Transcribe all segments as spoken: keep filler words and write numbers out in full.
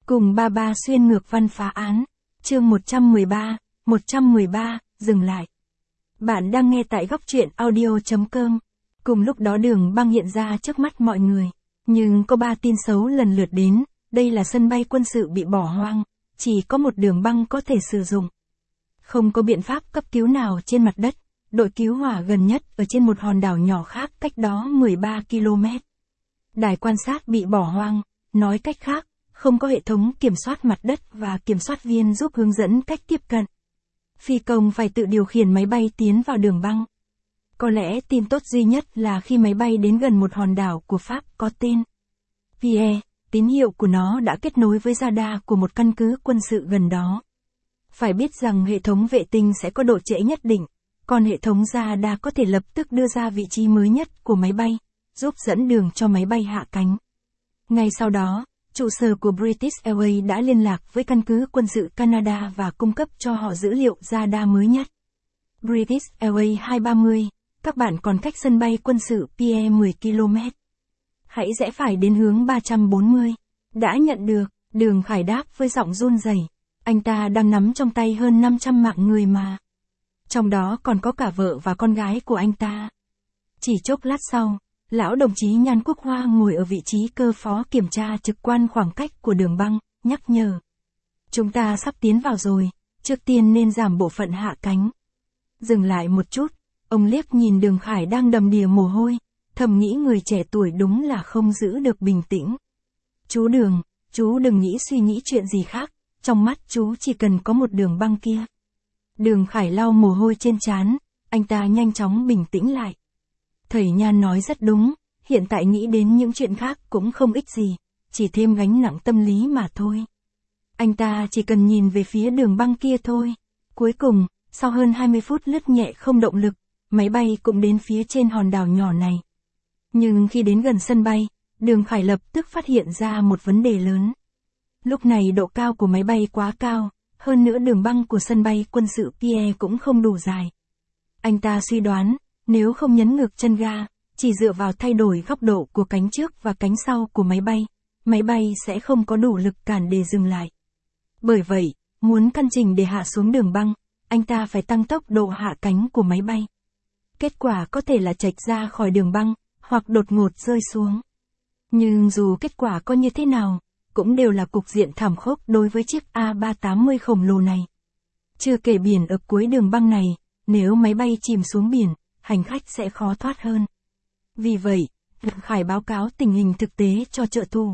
Cùng ba ba xuyên ngược văn phá án. Chương một trăm mười ba, một trăm mười ba, dừng lại. Bạn đang nghe tại góc truyện audio chấm com. Cùng lúc đó đường băng hiện ra trước mắt mọi người. Nhưng có ba tin xấu lần lượt đến. Đây là sân bay quân sự bị bỏ hoang. Chỉ có một đường băng có thể sử dụng. Không có biện pháp cấp cứu nào trên mặt đất. Đội cứu hỏa gần nhất ở trên một hòn đảo nhỏ khác cách đó mười ba ki lô mét. Đài quan sát bị bỏ hoang. Nói cách khác, không có hệ thống kiểm soát mặt đất và kiểm soát viên giúp hướng dẫn cách tiếp cận. Phi công phải tự điều khiển máy bay tiến vào đường băng. Có lẽ tin tốt duy nhất là khi máy bay đến gần một hòn đảo của Pháp có tên Pierre, tín hiệu của nó đã kết nối với radar của một căn cứ quân sự gần đó. Phải biết rằng hệ thống vệ tinh sẽ có độ trễ nhất định, còn hệ thống radar có thể lập tức đưa ra vị trí mới nhất của máy bay, giúp dẫn đường cho máy bay hạ cánh. Ngay sau đó, trụ sở của British Airways đã liên lạc với căn cứ quân sự Canada và cung cấp cho họ dữ liệu radar mới nhất. British Airways hai ba mươi, các bạn còn cách sân bay quân sự Pierre mười ki lô mét. Hãy rẽ phải đến hướng ba trăm bốn mươi. Đã nhận được, Đường Khải đáp với giọng run rẩy. Anh ta đang nắm trong tay hơn năm trăm mạng người mà. Trong đó còn có cả vợ và con gái của anh ta. Chỉ chốc lát sau, lão đồng chí Nhan Quốc Hoa ngồi ở vị trí cơ phó kiểm tra trực quan khoảng cách của đường băng, nhắc nhở. Chúng ta sắp tiến vào rồi, trước tiên nên giảm bộ phận hạ cánh. Dừng lại một chút, ông liếc nhìn Đường Khải đang đầm đìa mồ hôi, thầm nghĩ người trẻ tuổi đúng là không giữ được bình tĩnh. Chú Đường, chú đừng nghĩ suy nghĩ chuyện gì khác, trong mắt chú chỉ cần có một đường băng kia. Đường Khải lau mồ hôi trên trán, anh ta nhanh chóng bình tĩnh lại. Thầy Nhan nói rất đúng, hiện tại nghĩ đến những chuyện khác cũng không ích gì, chỉ thêm gánh nặng tâm lý mà thôi. Anh ta chỉ cần nhìn về phía đường băng kia thôi. Cuối cùng, sau hơn hai mươi phút lướt nhẹ không động lực, máy bay cũng đến phía trên hòn đảo nhỏ này. Nhưng khi đến gần sân bay, Đường Khải lập tức phát hiện ra một vấn đề lớn. Lúc này độ cao của máy bay quá cao, hơn nữa đường băng của sân bay quân sự Pierre cũng không đủ dài. Anh ta suy đoán, nếu không nhấn ngược chân ga, chỉ dựa vào thay đổi góc độ của cánh trước và cánh sau của máy bay, máy bay sẽ không có đủ lực cản để dừng lại. Bởi vậy, muốn căn chỉnh để hạ xuống đường băng, anh ta phải tăng tốc độ hạ cánh của máy bay. Kết quả có thể là chệch ra khỏi đường băng, hoặc đột ngột rơi xuống. Nhưng dù kết quả có như thế nào, cũng đều là cục diện thảm khốc đối với chiếc A ba tám mươi khổng lồ này. Chưa kể biển ở cuối đường băng này, nếu máy bay chìm xuống biển, hành khách sẽ khó thoát hơn. Vì vậy, Đường Khải báo cáo tình hình thực tế cho trợ thủ.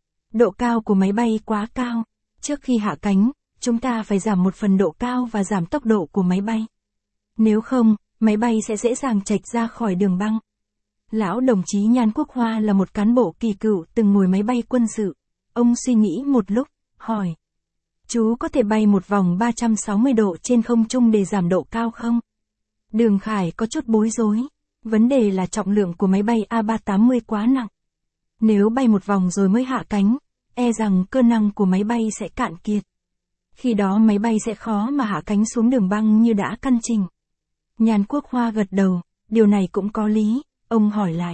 Độ cao của máy bay quá cao. Trước khi hạ cánh, chúng ta phải giảm một phần độ cao và giảm tốc độ của máy bay. Nếu không, máy bay sẽ dễ dàng chệch ra khỏi đường băng. Lão đồng chí Nhan Quốc Hoa là một cán bộ kỳ cựu từng ngồi máy bay quân sự. Ông suy nghĩ một lúc, hỏi. Chú có thể bay một vòng ba trăm sáu mươi độ trên không trung để giảm độ cao không? Đường Khải có chút bối rối. Vấn đề là trọng lượng của máy bay A ba tám mươi quá nặng. Nếu bay một vòng rồi mới hạ cánh, e rằng cơ năng của máy bay sẽ cạn kiệt. Khi đó máy bay sẽ khó mà hạ cánh xuống đường băng như đã căn chỉnh. Nhan Quốc Hoa gật đầu, điều này cũng có lý, ông hỏi lại.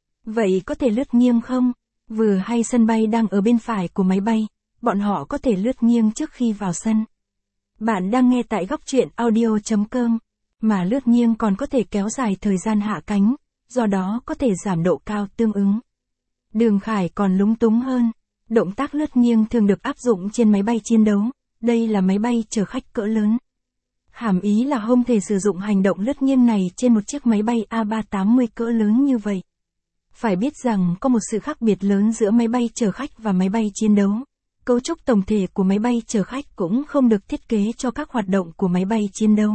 Vậy có thể lướt nghiêng không? Vừa hay sân bay đang ở bên phải của máy bay, bọn họ có thể lướt nghiêng trước khi vào sân. Bạn đang nghe tại góc truyện audio chấm com. Mà lướt nghiêng còn có thể kéo dài thời gian hạ cánh, do đó có thể giảm độ cao tương ứng. Đường Khải còn lúng túng hơn. Động tác lướt nghiêng thường được áp dụng trên máy bay chiến đấu, đây là máy bay chở khách cỡ lớn. Hàm ý là không thể sử dụng hành động lướt nghiêng này trên một chiếc máy bay A ba tám mươi cỡ lớn như vậy. Phải biết rằng có một sự khác biệt lớn giữa máy bay chở khách và máy bay chiến đấu. Cấu trúc tổng thể của máy bay chở khách cũng không được thiết kế cho các hoạt động của máy bay chiến đấu.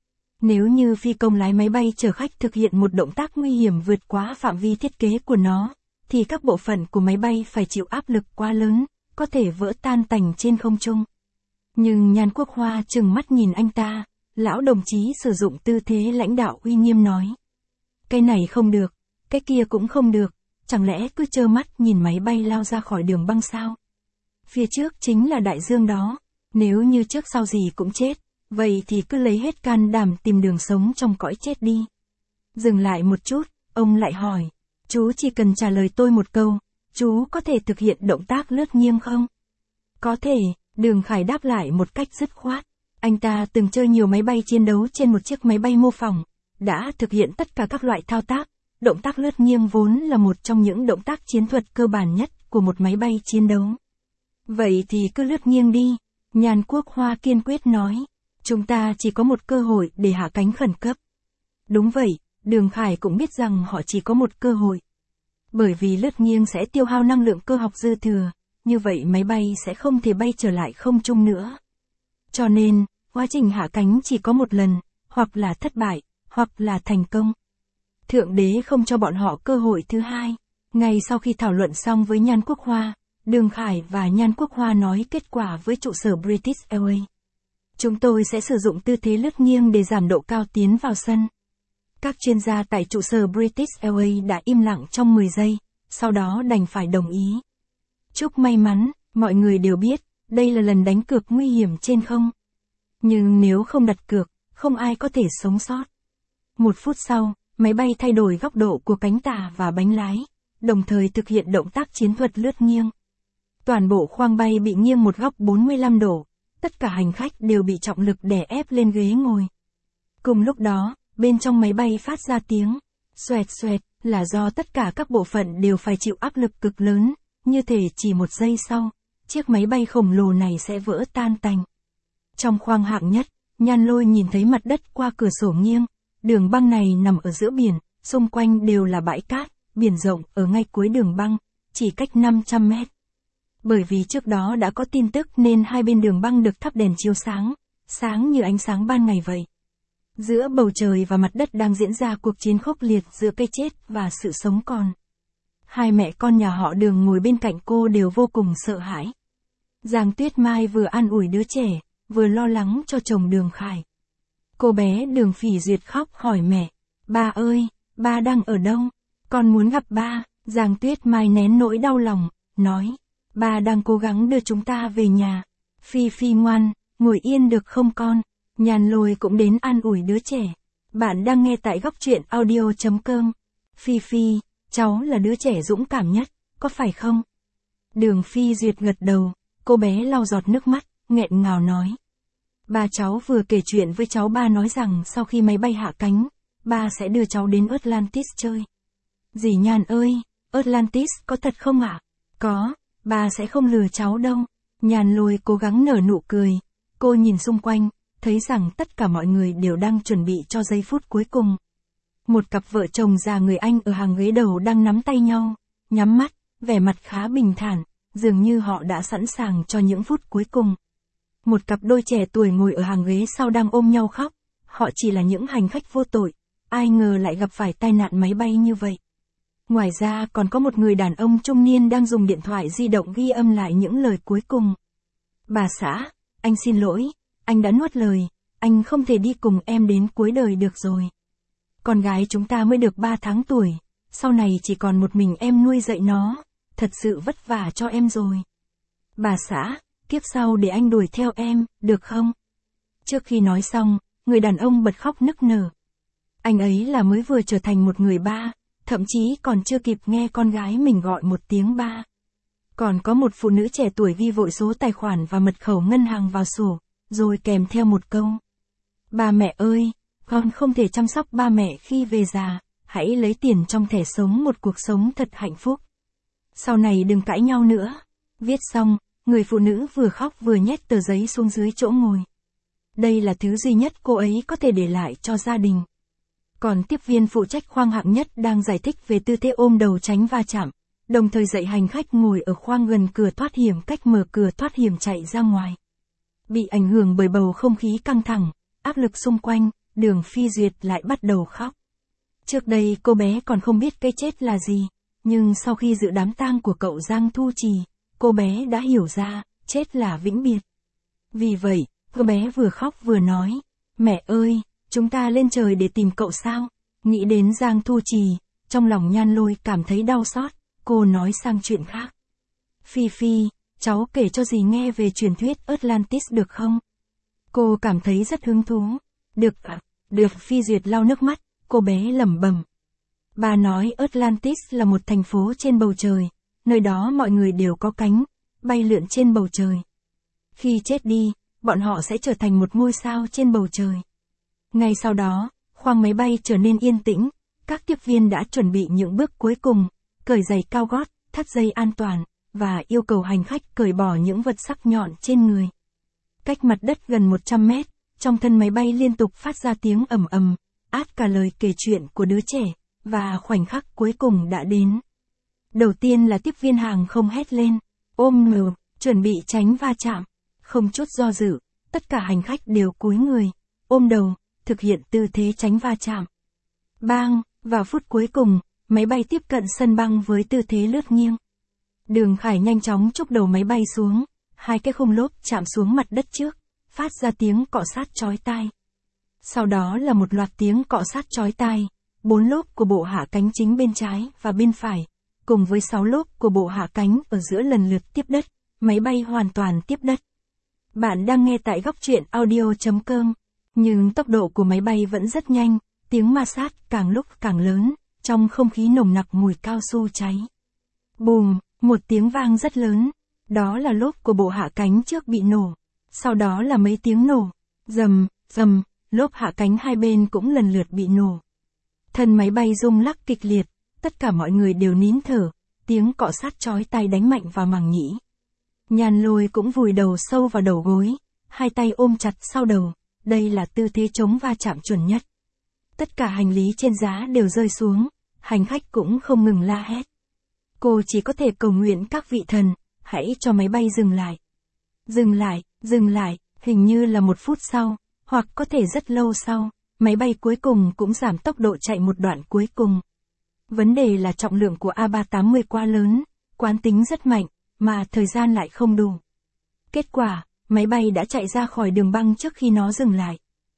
Nếu như phi công lái máy bay chở khách thực hiện một động tác nguy hiểm vượt quá phạm vi thiết kế của nó, thì các bộ phận của máy bay phải chịu áp lực quá lớn, có thể vỡ tan tành trên không trung. Nhưng Nhan Quốc Hoa trừng mắt nhìn anh ta, lão đồng chí sử dụng tư thế lãnh đạo uy nghiêm nói. Cái này không được, cái kia cũng không được, chẳng lẽ cứ trơ mắt nhìn máy bay lao ra khỏi đường băng sao? Phía trước chính là đại dương đó, nếu như trước sau gì cũng chết, vậy thì cứ lấy hết can đảm tìm đường sống trong cõi chết đi. Dừng lại một chút, ông lại hỏi. Chú chỉ cần trả lời tôi một câu, chú có thể thực hiện động tác lướt nghiêng không? Có thể, Đường Khải đáp lại một cách dứt khoát. Anh ta từng chơi nhiều máy bay chiến đấu trên một chiếc máy bay mô phỏng, đã thực hiện tất cả các loại thao tác. Động tác lướt nghiêng vốn là một trong những động tác chiến thuật cơ bản nhất của một máy bay chiến đấu. Vậy thì cứ lướt nghiêng đi, Nhan Quốc Hoa kiên quyết nói. Chúng ta chỉ có một cơ hội để hạ cánh khẩn cấp. Đúng vậy, Đường Khải cũng biết rằng họ chỉ có một cơ hội. Bởi vì lướt nghiêng sẽ tiêu hao năng lượng cơ học dư thừa, như vậy máy bay sẽ không thể bay trở lại không trung nữa. Cho nên, quá trình hạ cánh chỉ có một lần, hoặc là thất bại, hoặc là thành công. Thượng đế không cho bọn họ cơ hội thứ hai. Ngay sau khi thảo luận xong với Nhan Quốc Hoa, Đường Khải và Nhan Quốc Hoa nói kết quả với trụ sở British Airways. Chúng tôi sẽ sử dụng tư thế lướt nghiêng để giảm độ cao tiến vào sân. Các chuyên gia tại trụ sở British Airways đã im lặng trong mười giây, sau đó đành phải đồng ý. Chúc may mắn, mọi người đều biết, đây là lần đánh cược nguy hiểm trên không. Nhưng nếu không đặt cược, không ai có thể sống sót. Một phút sau, máy bay thay đổi góc độ của cánh tả và bánh lái, đồng thời thực hiện động tác chiến thuật lướt nghiêng. Toàn bộ khoang bay bị nghiêng một góc bốn mươi lăm độ, tất cả hành khách đều bị trọng lực đè ép lên ghế ngồi. Cùng lúc đó, bên trong máy bay phát ra tiếng xoẹt xoẹt, là do tất cả các bộ phận đều phải chịu áp lực cực lớn, như thể chỉ một giây sau, chiếc máy bay khổng lồ này sẽ vỡ tan tành. Trong khoang hạng nhất, Nhan Lôi nhìn thấy mặt đất qua cửa sổ nghiêng, đường băng này nằm ở giữa biển, xung quanh đều là bãi cát, biển rộng ở ngay cuối đường băng, chỉ cách năm trăm mét. Bởi vì trước đó đã có tin tức nên hai bên đường băng được thắp đèn chiếu sáng, sáng như ánh sáng ban ngày vậy. Giữa bầu trời và mặt đất đang diễn ra cuộc chiến khốc liệt giữa cái chết và sự sống còn. Hai mẹ con nhà họ Đường ngồi bên cạnh cô đều vô cùng sợ hãi. Giang Tuyết Mai vừa an ủi đứa trẻ, vừa lo lắng cho chồng Đường Khải. Cô bé Đường Phỉ Duyệt khóc hỏi mẹ, ba ơi, ba đang ở đâu? Con muốn gặp ba. Giang Tuyết Mai nén nỗi đau lòng, nói, ba đang cố gắng đưa chúng ta về nhà. Phi Phi ngoan, ngồi yên được không con? Nhan Lôi cũng đến an ủi đứa trẻ. Bạn đang nghe tại góc truyện audio chấm com. Phi Phi, cháu là đứa trẻ dũng cảm nhất, có phải không? Đường Phi Duyệt gật đầu, cô bé lau giọt nước mắt, nghẹn ngào nói. Ba cháu vừa kể chuyện với cháu, ba nói rằng sau khi máy bay hạ cánh, ba sẽ đưa cháu đến Atlantis chơi. Dì Nhan ơi, Atlantis có thật không ạ? À? Có, ba sẽ không lừa cháu đâu. Nhan Lôi cố gắng nở nụ cười, cô nhìn xung quanh, thấy rằng tất cả mọi người đều đang chuẩn bị cho giây phút cuối cùng. Một cặp vợ chồng già người Anh ở hàng ghế đầu đang nắm tay nhau, nhắm mắt, vẻ mặt khá bình thản, dường như họ đã sẵn sàng cho những phút cuối cùng. Một cặp đôi trẻ tuổi ngồi ở hàng ghế sau đang ôm nhau khóc, họ chỉ là những hành khách vô tội, ai ngờ lại gặp phải tai nạn máy bay như vậy. Ngoài ra còn có một người đàn ông trung niên đang dùng điện thoại di động ghi âm lại những lời cuối cùng. Bà xã, anh xin lỗi, anh đã nuốt lời, anh không thể đi cùng em đến cuối đời được rồi. Con gái chúng ta mới được ba tháng tuổi, sau này chỉ còn một mình em nuôi dạy nó, thật sự vất vả cho em rồi. Bà xã, kiếp sau để anh đuổi theo em, được không? Trước khi nói xong, người đàn ông bật khóc nức nở. Anh ấy là mới vừa trở thành một người ba, thậm chí còn chưa kịp nghe con gái mình gọi một tiếng ba. Còn có một phụ nữ trẻ tuổi ghi vội số tài khoản và mật khẩu ngân hàng vào sổ, rồi kèm theo một câu. Ba mẹ ơi, con không thể chăm sóc ba mẹ khi về già, hãy lấy tiền trong thẻ sống một cuộc sống thật hạnh phúc. Sau này đừng cãi nhau nữa. Viết xong, người phụ nữ vừa khóc vừa nhét tờ giấy xuống dưới chỗ ngồi. Đây là thứ duy nhất cô ấy có thể để lại cho gia đình. Còn tiếp viên phụ trách khoang hạng nhất đang giải thích về tư thế ôm đầu tránh va chạm, đồng thời dạy hành khách ngồi ở khoang gần cửa thoát hiểm cách mở cửa thoát hiểm chạy ra ngoài. Bị ảnh hưởng bởi bầu không khí căng thẳng, áp lực xung quanh, Đường Phi Duyệt lại bắt đầu khóc. Trước đây cô bé còn không biết cái chết là gì, nhưng sau khi dự đám tang của cậu Giang Thu Trì, cô bé đã hiểu ra, chết là vĩnh biệt. Vì vậy, cô bé vừa khóc vừa nói, mẹ ơi, chúng ta lên trời để tìm cậu sao? Nghĩ đến Giang Thu Trì, trong lòng Nhan Lôi cảm thấy đau xót, cô nói sang chuyện khác. Phi Phi, cháu kể cho dì nghe về truyền thuyết Atlantis được không? Cô cảm thấy rất hứng thú. Được ạ, được. Phi Duyệt lau nước mắt, cô bé lẩm bẩm. Bà nói Atlantis là một thành phố trên bầu trời, nơi đó mọi người đều có cánh, bay lượn trên bầu trời, Khi chết đi, bọn họ sẽ trở thành một ngôi sao trên bầu trời. Ngay sau đó, khoang máy bay trở nên yên tĩnh, các tiếp viên đã chuẩn bị những bước cuối cùng, cởi giày cao gót, thắt dây an toàn, và yêu cầu hành khách cởi bỏ những vật sắc nhọn trên người. Cách mặt đất gần một trăm mét, trong thân máy bay liên tục phát ra tiếng ầm ầm, át cả lời kể chuyện của đứa trẻ, và khoảnh khắc cuối cùng đã đến. Đầu tiên là tiếp viên hàng không hét lên, ôm ngực, chuẩn bị tránh va chạm. Không chút do dự, tất cả hành khách đều cúi người, ôm đầu, thực hiện tư thế tránh va chạm. Bang, vào phút cuối cùng, máy bay tiếp cận sân băng với tư thế lướt nghiêng. Đường Khải nhanh chóng chúc đầu máy bay xuống, hai cái khung lốp chạm xuống mặt đất trước, phát ra tiếng cọ sát chói tai. Sau đó là một loạt tiếng cọ sát chói tai, bốn lốp của bộ hạ cánh chính bên trái và bên phải, cùng với sáu lốp của bộ hạ cánh ở giữa lần lượt tiếp đất, máy bay hoàn toàn tiếp đất. Bạn đang nghe tại góc truyện audio chấm com, nhưng tốc độ của máy bay vẫn rất nhanh, tiếng ma sát càng lúc càng lớn, trong không khí nồng nặc mùi cao su cháy. Bùm, một tiếng vang rất lớn, đó là lốp của bộ hạ cánh trước bị nổ, sau đó là mấy tiếng nổ, rầm, rầm, lốp hạ cánh hai bên cũng lần lượt bị nổ. Thân máy bay rung lắc kịch liệt, tất cả mọi người đều nín thở, tiếng cọ sát chói tai đánh mạnh vào màng nhĩ. Nhan Lôi cũng vùi đầu sâu vào đầu gối, hai tay ôm chặt sau đầu, đây là tư thế chống va chạm chuẩn nhất. Tất cả hành lý trên giá đều rơi xuống, hành khách cũng không ngừng la hét. Cô chỉ có thể cầu nguyện các vị thần, hãy cho máy bay dừng lại. Dừng lại, dừng lại, hình như là một phút sau, hoặc có thể rất lâu sau, máy bay cuối cùng cũng giảm tốc độ chạy một đoạn cuối cùng. Vấn đề là trọng lượng của A ba tám mươi quá lớn, quán tính rất mạnh, mà thời gian lại không đủ. Kết quả, máy bay đã chạy ra khỏi đường băng trước khi nó dừng lại.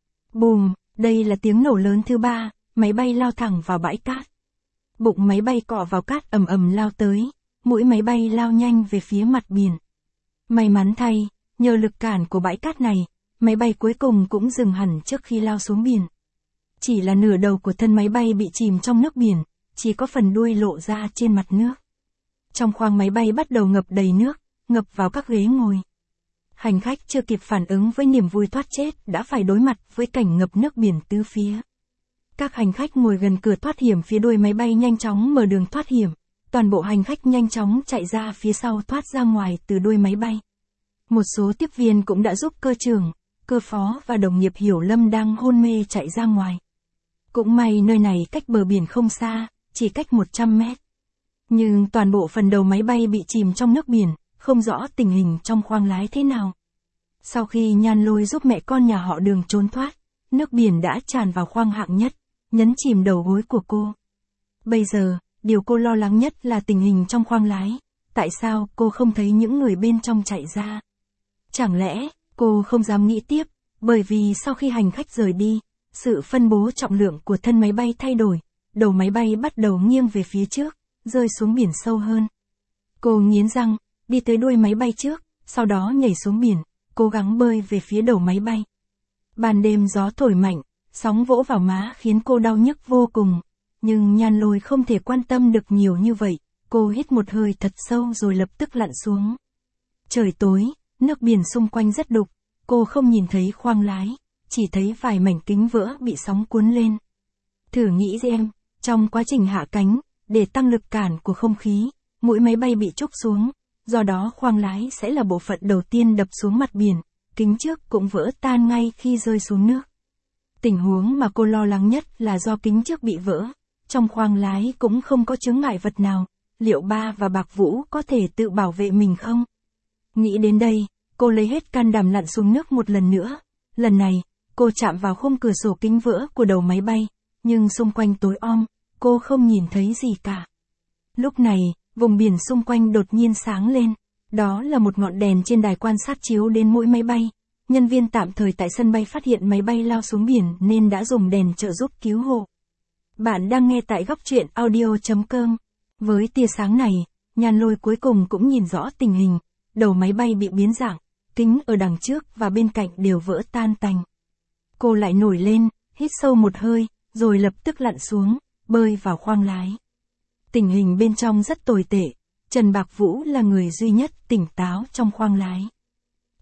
Bùm, đây là tiếng nổ lớn thứ ba, máy bay lao thẳng vào bãi cát. Bụng máy bay cọ vào cát ầm ầm lao tới, mũi máy bay lao nhanh về phía mặt biển. May mắn thay, nhờ lực cản của bãi cát này, máy bay cuối cùng cũng dừng hẳn trước khi lao xuống biển. Chỉ là nửa đầu của thân máy bay bị chìm trong nước biển, chỉ có phần đuôi lộ ra trên mặt nước. Trong khoang máy bay bắt đầu ngập đầy nước, ngập vào các ghế ngồi. Hành khách chưa kịp phản ứng với niềm vui thoát chết đã phải đối mặt với cảnh ngập nước biển tứ phía. Các hành khách ngồi gần cửa thoát hiểm phía đuôi máy bay nhanh chóng mở đường thoát hiểm, toàn bộ hành khách nhanh chóng chạy ra phía sau thoát ra ngoài từ đuôi máy bay. Một số tiếp viên cũng đã giúp cơ trưởng, cơ phó và đồng nghiệp hiểu Lâm đang hôn mê chạy ra ngoài. Cũng may nơi này cách bờ biển không xa, chỉ cách một trăm mét. Nhưng toàn bộ phần đầu máy bay bị chìm trong nước biển, không rõ tình hình trong khoang lái thế nào. Sau khi Nhan Lôi giúp mẹ con nhà họ Đường trốn thoát, nước biển đã tràn vào khoang hạng nhất, nhấn chìm đầu gối của cô. Bây giờ, điều cô lo lắng nhất là tình hình trong khoang lái, tại sao cô không thấy những người bên trong chạy ra? Chẳng lẽ, cô không dám nghĩ tiếp, bởi vì sau khi hành khách rời đi, sự phân bố trọng lượng của thân máy bay thay đổi, đầu máy bay bắt đầu nghiêng về phía trước, rơi xuống biển sâu hơn. Cô nghiến răng, đi tới đuôi máy bay trước, sau đó nhảy xuống biển, cố gắng bơi về phía đầu máy bay. Ban đêm gió thổi mạnh, sóng vỗ vào má khiến cô đau nhức vô cùng, nhưng Nhan Lôi không thể quan tâm được nhiều như vậy, cô hít một hơi thật sâu rồi lập tức lặn xuống. Trời tối, nước biển xung quanh rất đục, cô không nhìn thấy khoang lái, chỉ thấy vài mảnh kính vỡ bị sóng cuốn lên. Thử nghĩ xem, trong quá trình hạ cánh, để tăng lực cản của không khí, mũi máy bay bị trúc xuống, do đó khoang lái sẽ là bộ phận đầu tiên đập xuống mặt biển, kính trước cũng vỡ tan ngay khi rơi xuống nước. Tình huống mà cô lo lắng nhất là do kính trước bị vỡ, trong khoang lái cũng không có chướng ngại vật nào, liệu Ba và Bạc Vũ có thể tự bảo vệ mình không? Nghĩ đến đây, cô lấy hết can đảm lặn xuống nước một lần nữa, lần này, cô chạm vào khung cửa sổ kính vỡ của đầu máy bay, nhưng xung quanh tối om, cô không nhìn thấy gì cả. Lúc này, vùng biển xung quanh đột nhiên sáng lên, đó là một ngọn đèn trên đài quan sát chiếu đến mũi máy bay. Nhân viên tạm thời tại sân bay phát hiện máy bay lao xuống biển nên đã dùng đèn trợ giúp cứu hộ. Bạn đang nghe tại góc truyện audio chấm com. Với tia sáng này, Nhan Lôi cuối cùng cũng nhìn rõ tình hình, đầu máy bay bị biến dạng, kính ở đằng trước và bên cạnh đều vỡ tan tành. Cô lại nổi lên, hít sâu một hơi, rồi lập tức lặn xuống, bơi vào khoang lái. Tình hình bên trong rất tồi tệ, Trần Bạc Vũ là người duy nhất tỉnh táo trong khoang lái.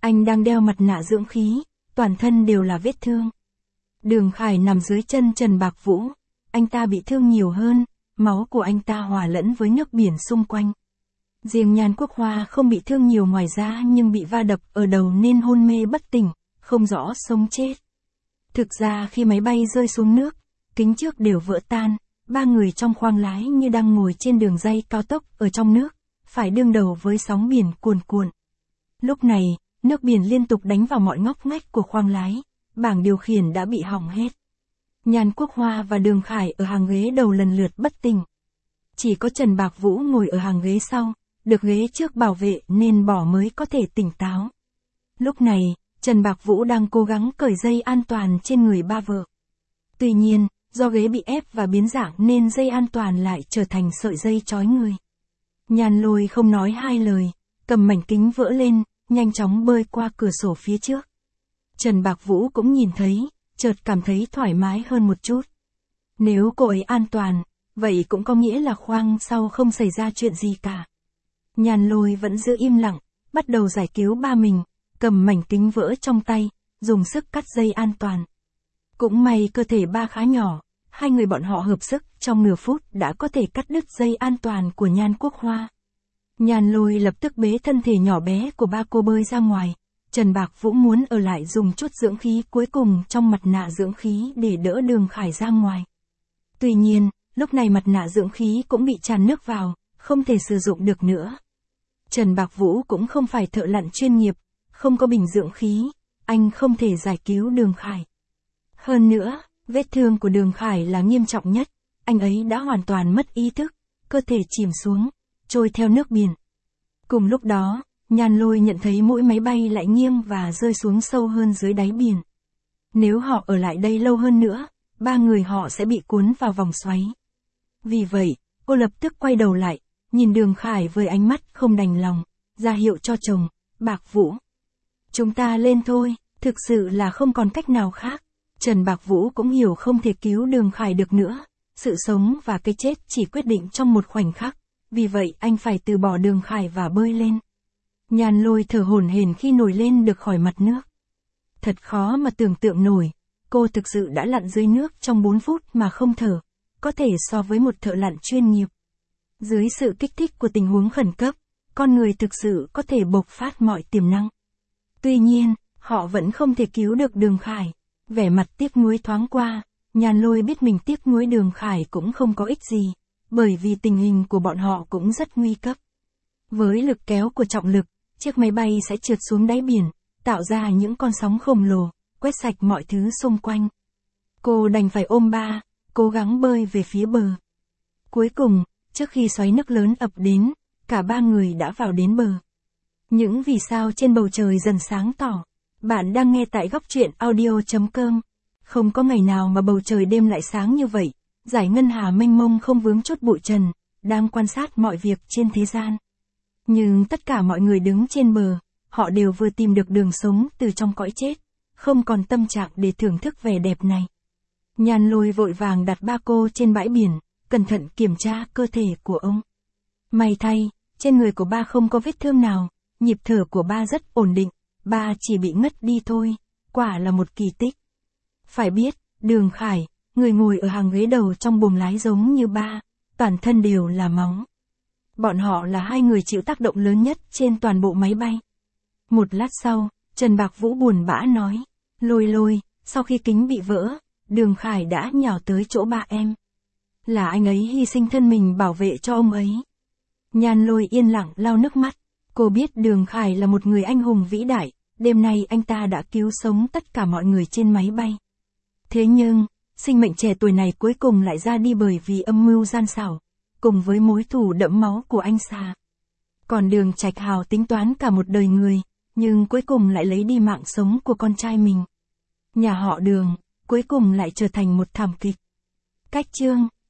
Anh đang đeo mặt nạ dưỡng khí, toàn thân đều là vết thương. Đường Khải nằm dưới chân Trần Bạc Vũ, anh ta bị thương nhiều hơn, máu của anh ta hòa lẫn với nước biển xung quanh. Riêng Nhan Quốc Hoa không bị thương nhiều ngoài ra nhưng bị va đập ở đầu nên hôn mê bất tỉnh, không rõ sống chết. Thực ra khi máy bay rơi xuống nước, kính trước đều vỡ tan, ba người trong khoang lái như đang ngồi trên đường ray cao tốc ở trong nước, phải đương đầu với sóng biển cuồn cuộn. Lúc này, nước biển liên tục đánh vào mọi ngóc ngách của khoang lái, bảng điều khiển đã bị hỏng hết. Nhan Quốc Hoa và Đường Khải ở hàng ghế đầu lần lượt bất tỉnh. Chỉ có Trần Bạc Vũ ngồi ở hàng ghế sau, được ghế trước bảo vệ nên bỏ mới có thể tỉnh táo. Lúc này, Trần Bạc Vũ đang cố gắng cởi dây an toàn trên người ba vợ. Tuy nhiên, do ghế bị ép và biến dạng nên dây an toàn lại trở thành sợi dây trói người. Nhan Lôi không nói hai lời, cầm mảnh kính vỡ lên, nhanh chóng bơi qua cửa sổ phía trước. Trần Bạc Vũ cũng nhìn thấy, chợt cảm thấy thoải mái hơn một chút. Nếu cô ấy an toàn, vậy cũng có nghĩa là khoang sau không xảy ra chuyện gì cả. Nhan Lôi vẫn giữ im lặng, bắt đầu giải cứu ba mình, cầm mảnh kính vỡ trong tay, dùng sức cắt dây an toàn. Cũng may cơ thể ba khá nhỏ, hai người bọn họ hợp sức trong nửa phút đã có thể cắt đứt dây an toàn của Nhan Quốc Hoa. Nhan Lôi lập tức bế thân thể nhỏ bé của ba cô bơi ra ngoài. Trần Bạc Vũ muốn ở lại dùng chút dưỡng khí cuối cùng trong mặt nạ dưỡng khí để đỡ Đường Khải ra ngoài. Tuy nhiên, lúc này mặt nạ dưỡng khí cũng bị tràn nước vào, không thể sử dụng được nữa. Trần Bạc Vũ cũng không phải thợ lặn chuyên nghiệp, không có bình dưỡng khí, anh không thể giải cứu Đường Khải. Hơn nữa, vết thương của Đường Khải là nghiêm trọng nhất, anh ấy đã hoàn toàn mất ý thức, cơ thể chìm xuống, trôi theo nước biển. Cùng lúc đó, Nhan Lôi nhận thấy mũi máy bay lại nghiêng và rơi xuống sâu hơn dưới đáy biển. Nếu họ ở lại đây lâu hơn nữa, ba người họ sẽ bị cuốn vào vòng xoáy. Vì vậy, cô lập tức quay đầu lại, nhìn Đường Khải với ánh mắt không đành lòng, ra hiệu cho chồng, Bạc Vũ. Chúng ta lên thôi, thực sự là không còn cách nào khác. Trần Bạc Vũ cũng hiểu không thể cứu Đường Khải được nữa, sự sống và cái chết chỉ quyết định trong một khoảnh khắc, vì vậy anh phải từ bỏ Đường Khải và bơi lên. Nhan Lôi thở hổn hển khi nổi lên được khỏi mặt nước. Thật khó mà tưởng tượng nổi, cô thực sự đã lặn dưới nước trong bốn phút mà không thở, có thể so với một thợ lặn chuyên nghiệp. Dưới sự kích thích của tình huống khẩn cấp, con người thực sự có thể bộc phát mọi tiềm năng. Tuy nhiên, họ vẫn không thể cứu được Đường Khải. Vẻ mặt tiếc nuối thoáng qua, Nhan Lôi biết mình tiếc nuối Đường Khải cũng không có ích gì, bởi vì tình hình của bọn họ cũng rất nguy cấp. Với lực kéo của trọng lực, chiếc máy bay sẽ trượt xuống đáy biển, tạo ra những con sóng khổng lồ, quét sạch mọi thứ xung quanh. Cô đành phải ôm ba, cố gắng bơi về phía bờ. Cuối cùng, trước khi xoáy nước lớn ập đến, cả ba người đã vào đến bờ. Những vì sao trên bầu trời dần sáng tỏ. Bạn đang nghe tại góc truyện audio chấm com. Không có ngày nào mà bầu trời đêm lại sáng như vậy, dải ngân hà mênh mông không vướng chút bụi trần, đang quan sát mọi việc trên thế gian. Nhưng tất cả mọi người đứng trên bờ, họ đều vừa tìm được đường sống từ trong cõi chết, không còn tâm trạng để thưởng thức vẻ đẹp này. Nhan Lôi vội vàng đặt ba cô trên bãi biển, cẩn thận kiểm tra cơ thể của ông. May thay, trên người của ba không có vết thương nào, nhịp thở của ba rất ổn định, ba chỉ bị ngất đi thôi, quả là một kỳ tích. Phải biết, Đường Khải, người ngồi ở hàng ghế đầu trong buồng lái giống như ba, toàn thân đều là máu. Bọn họ là hai người chịu tác động lớn nhất trên toàn bộ máy bay. Một lát sau, Trần Bạc Vũ buồn bã nói, Lôi Lôi, sau khi kính bị vỡ, Đường Khải đã nhào tới chỗ ba em. Là anh ấy hy sinh thân mình bảo vệ cho ông ấy. Nhan Lôi yên lặng lau nước mắt, cô biết Đường Khải là một người anh hùng vĩ đại, đêm nay anh ta đã cứu sống tất cả mọi người trên máy bay. Thế nhưng, sinh mệnh trẻ tuổi này cuối cùng lại ra đi bởi vì âm mưu gian xảo, cùng với mối thù đẫm máu của anh Sa. Còn Đường Trạch Hào tính toán cả một đời người, nhưng cuối cùng lại lấy đi mạng sống của con trai mình. Nhà họ Đường, cuối cùng lại trở thành một thảm kịch. Cách chương